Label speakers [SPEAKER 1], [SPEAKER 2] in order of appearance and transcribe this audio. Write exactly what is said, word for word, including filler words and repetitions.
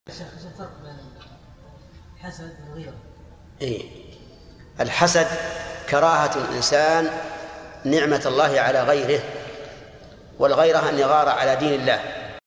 [SPEAKER 1] شيخ ايش الفرق بين الحسد والغيرة؟
[SPEAKER 2] إيه؟ الحسد كراهة الإنسان نعمة الله على غيره، والغيرة أن يغار على دين الله.